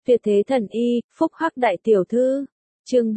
Tuyệt thế thần y, phúc hắc đại tiểu thư. Chương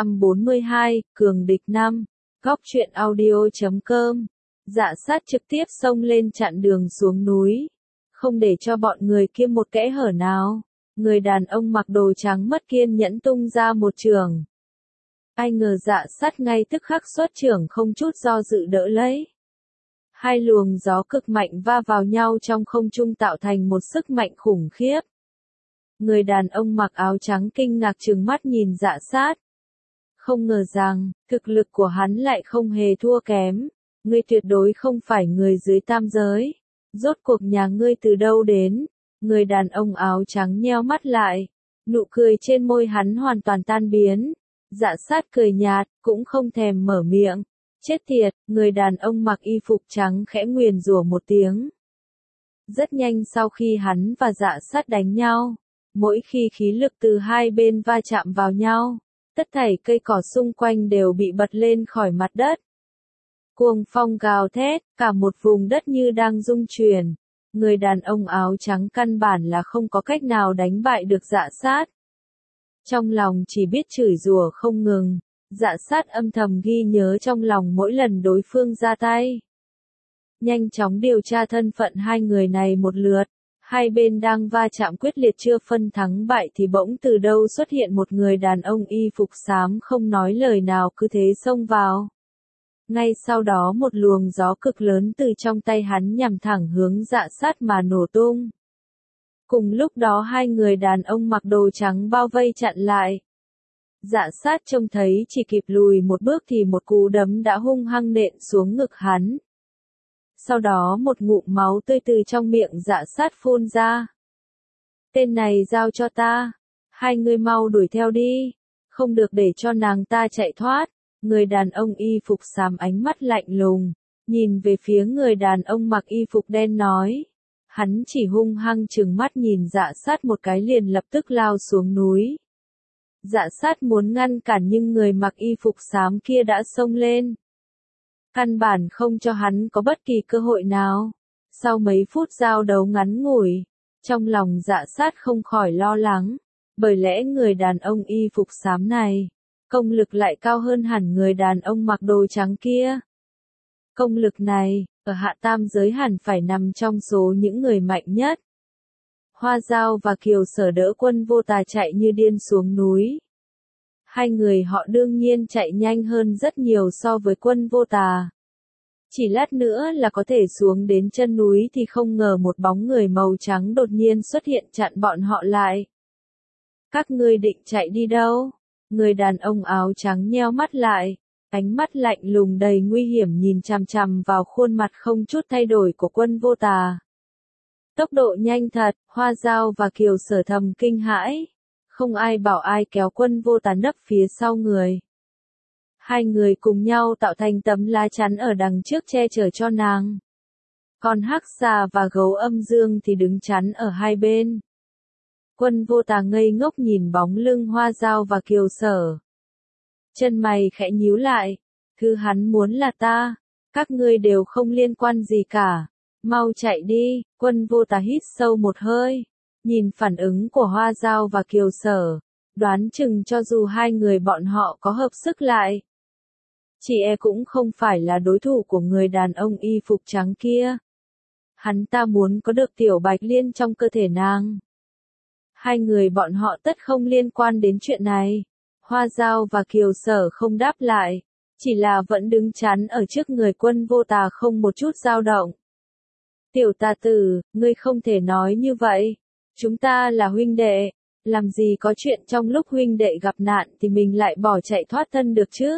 342, cường địch 5. Góc truyện audio.com. Dạ sát trực tiếp xông lên chặn đường xuống núi, không để cho bọn người kia một kẽ hở nào. Người đàn ông mặc đồ trắng mất kiên nhẫn tung ra một chưởng. Ai ngờ dạ sát ngay tức khắc xuất chưởng không chút do dự đỡ lấy. Hai luồng gió cực mạnh va vào nhau trong không trung tạo thành một sức mạnh khủng khiếp. Người đàn ông mặc áo trắng kinh ngạc trừng mắt nhìn dạ sát. Không ngờ rằng, thực lực của hắn lại không hề thua kém. Ngươi tuyệt đối không phải người dưới tam giới. Rốt cuộc nhà ngươi từ đâu đến? Người đàn ông áo trắng nheo mắt lại. Nụ cười trên môi hắn hoàn toàn tan biến. Dạ sát cười nhạt, cũng không thèm mở miệng. Chết tiệt, người đàn ông mặc y phục trắng khẽ nguyền rủa một tiếng. Rất nhanh sau khi hắn và dạ sát đánh nhau, mỗi khi khí lực từ hai bên va chạm vào nhau, tất thảy cây cỏ xung quanh đều bị bật lên khỏi mặt đất. Cuồng phong gào thét, cả một vùng đất như đang rung chuyển. Người đàn ông áo trắng căn bản là không có cách nào đánh bại được dạ sát. Trong lòng chỉ biết chửi rủa không ngừng, dạ sát âm thầm ghi nhớ trong lòng mỗi lần đối phương ra tay. Nhanh chóng điều tra thân phận hai người này một lượt. Hai bên đang va chạm quyết liệt chưa phân thắng bại thì bỗng từ đâu xuất hiện một người đàn ông y phục xám không nói lời nào cứ thế xông vào. Ngay sau đó một luồng gió cực lớn từ trong tay hắn nhằm thẳng hướng dạ sát mà nổ tung. Cùng lúc đó hai người đàn ông mặc đồ trắng bao vây chặn lại. Dạ sát trông thấy chỉ kịp lùi một bước thì một cú đấm đã hung hăng nện xuống ngực hắn. Sau đó một ngụm máu tươi từ trong miệng dạ sát phun ra. Tên này giao cho ta. Hai người mau đuổi theo đi. Không được để cho nàng ta chạy thoát. Người đàn ông y phục xám ánh mắt lạnh lùng. Nhìn về phía người đàn ông mặc y phục đen nói. Hắn chỉ hung hăng trừng mắt nhìn dạ sát một cái liền lập tức lao xuống núi. Dạ sát muốn ngăn cản nhưng người mặc y phục xám kia đã xông lên. Căn bản không cho hắn có bất kỳ cơ hội nào. Sau mấy phút giao đấu ngắn ngủi, trong lòng dạ sát không khỏi lo lắng, bởi lẽ người đàn ông y phục xám này, công lực lại cao hơn hẳn người đàn ông mặc đồ trắng kia. Công lực này, ở hạ tam giới hẳn phải nằm trong số những người mạnh nhất. Hoa Dao và Kiều Sở đỡ Quân Vô Tà chạy như điên xuống núi. Hai người họ đương nhiên chạy nhanh hơn rất nhiều so với Quân Vô Tà. Chỉ lát nữa là có thể xuống đến chân núi thì không ngờ một bóng người màu trắng đột nhiên xuất hiện chặn bọn họ lại. Các ngươi định chạy đi đâu? Người đàn ông áo trắng nheo mắt lại, ánh mắt lạnh lùng đầy nguy hiểm nhìn chằm chằm vào khuôn mặt không chút thay đổi của Quân Vô Tà. Tốc độ nhanh thật, Hoa Dao và Kiều Sở thầm kinh hãi. Không ai bảo ai kéo Quân Vô Tà nấp phía sau người. Hai người cùng nhau tạo thành tấm lá chắn ở đằng trước che chở cho nàng. Còn Hắc Xà và Gấu Âm Dương thì đứng chắn ở hai bên. Quân Vô Tà ngây ngốc nhìn bóng lưng Hoa Dao và Kiều Sở. Chân mày khẽ nhíu lại. Thứ hắn muốn là ta. Các ngươi đều không liên quan gì cả. Mau chạy đi. Quân Vô Tà hít sâu một hơi. Nhìn phản ứng của Hoa Dao và Kiều Sở. Đoán chừng cho dù hai người bọn họ có hợp sức lại, chị cũng không phải là đối thủ của người đàn ông y phục trắng kia. Hắn ta muốn có được Tiểu Bạch Liên trong cơ thể nàng. Hai người bọn họ tất không liên quan đến chuyện này. Hoa Dao và Kiều Sở không đáp lại, chỉ là vẫn đứng chắn ở trước người Quân Vô Tà không một chút dao động. Tiểu tà tử, ngươi không thể nói như vậy. Chúng ta là huynh đệ, làm gì có chuyện trong lúc huynh đệ gặp nạn thì mình lại bỏ chạy thoát thân được chứ?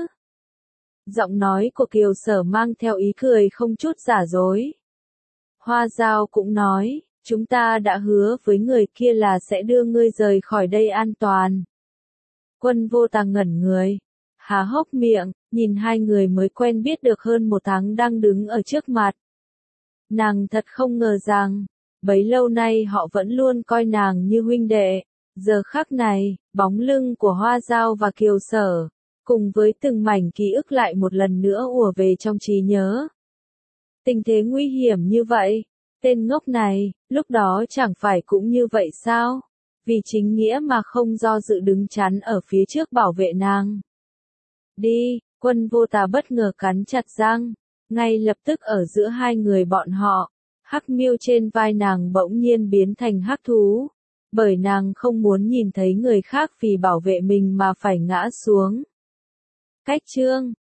Giọng nói của Kiều Sở mang theo ý cười không chút giả dối. Hoa Dao cũng nói, chúng ta đã hứa với người kia là sẽ đưa ngươi rời khỏi đây an toàn. Quân Vô Tà ngẩn người, há hốc miệng, nhìn hai người mới quen biết được hơn một tháng đang đứng ở trước mặt. Nàng thật không ngờ rằng, bấy lâu nay họ vẫn luôn coi nàng như huynh đệ. Giờ khắc này, bóng lưng của Hoa Dao và Kiều Sở, cùng với từng mảnh ký ức lại một lần nữa ùa về trong trí nhớ. Tình thế nguy hiểm như vậy, tên ngốc này, lúc đó chẳng phải cũng như vậy sao? vì chính nghĩa mà không do dự đứng chắn ở phía trước bảo vệ nàng. Đi, Quân Vô Tà bất ngờ cắn chặt răng, ngay lập tức ở giữa hai người bọn họ, hắc miêu trên vai nàng bỗng nhiên biến thành hắc thú, bởi nàng không muốn nhìn thấy người khác vì bảo vệ mình mà phải ngã xuống. Cách chương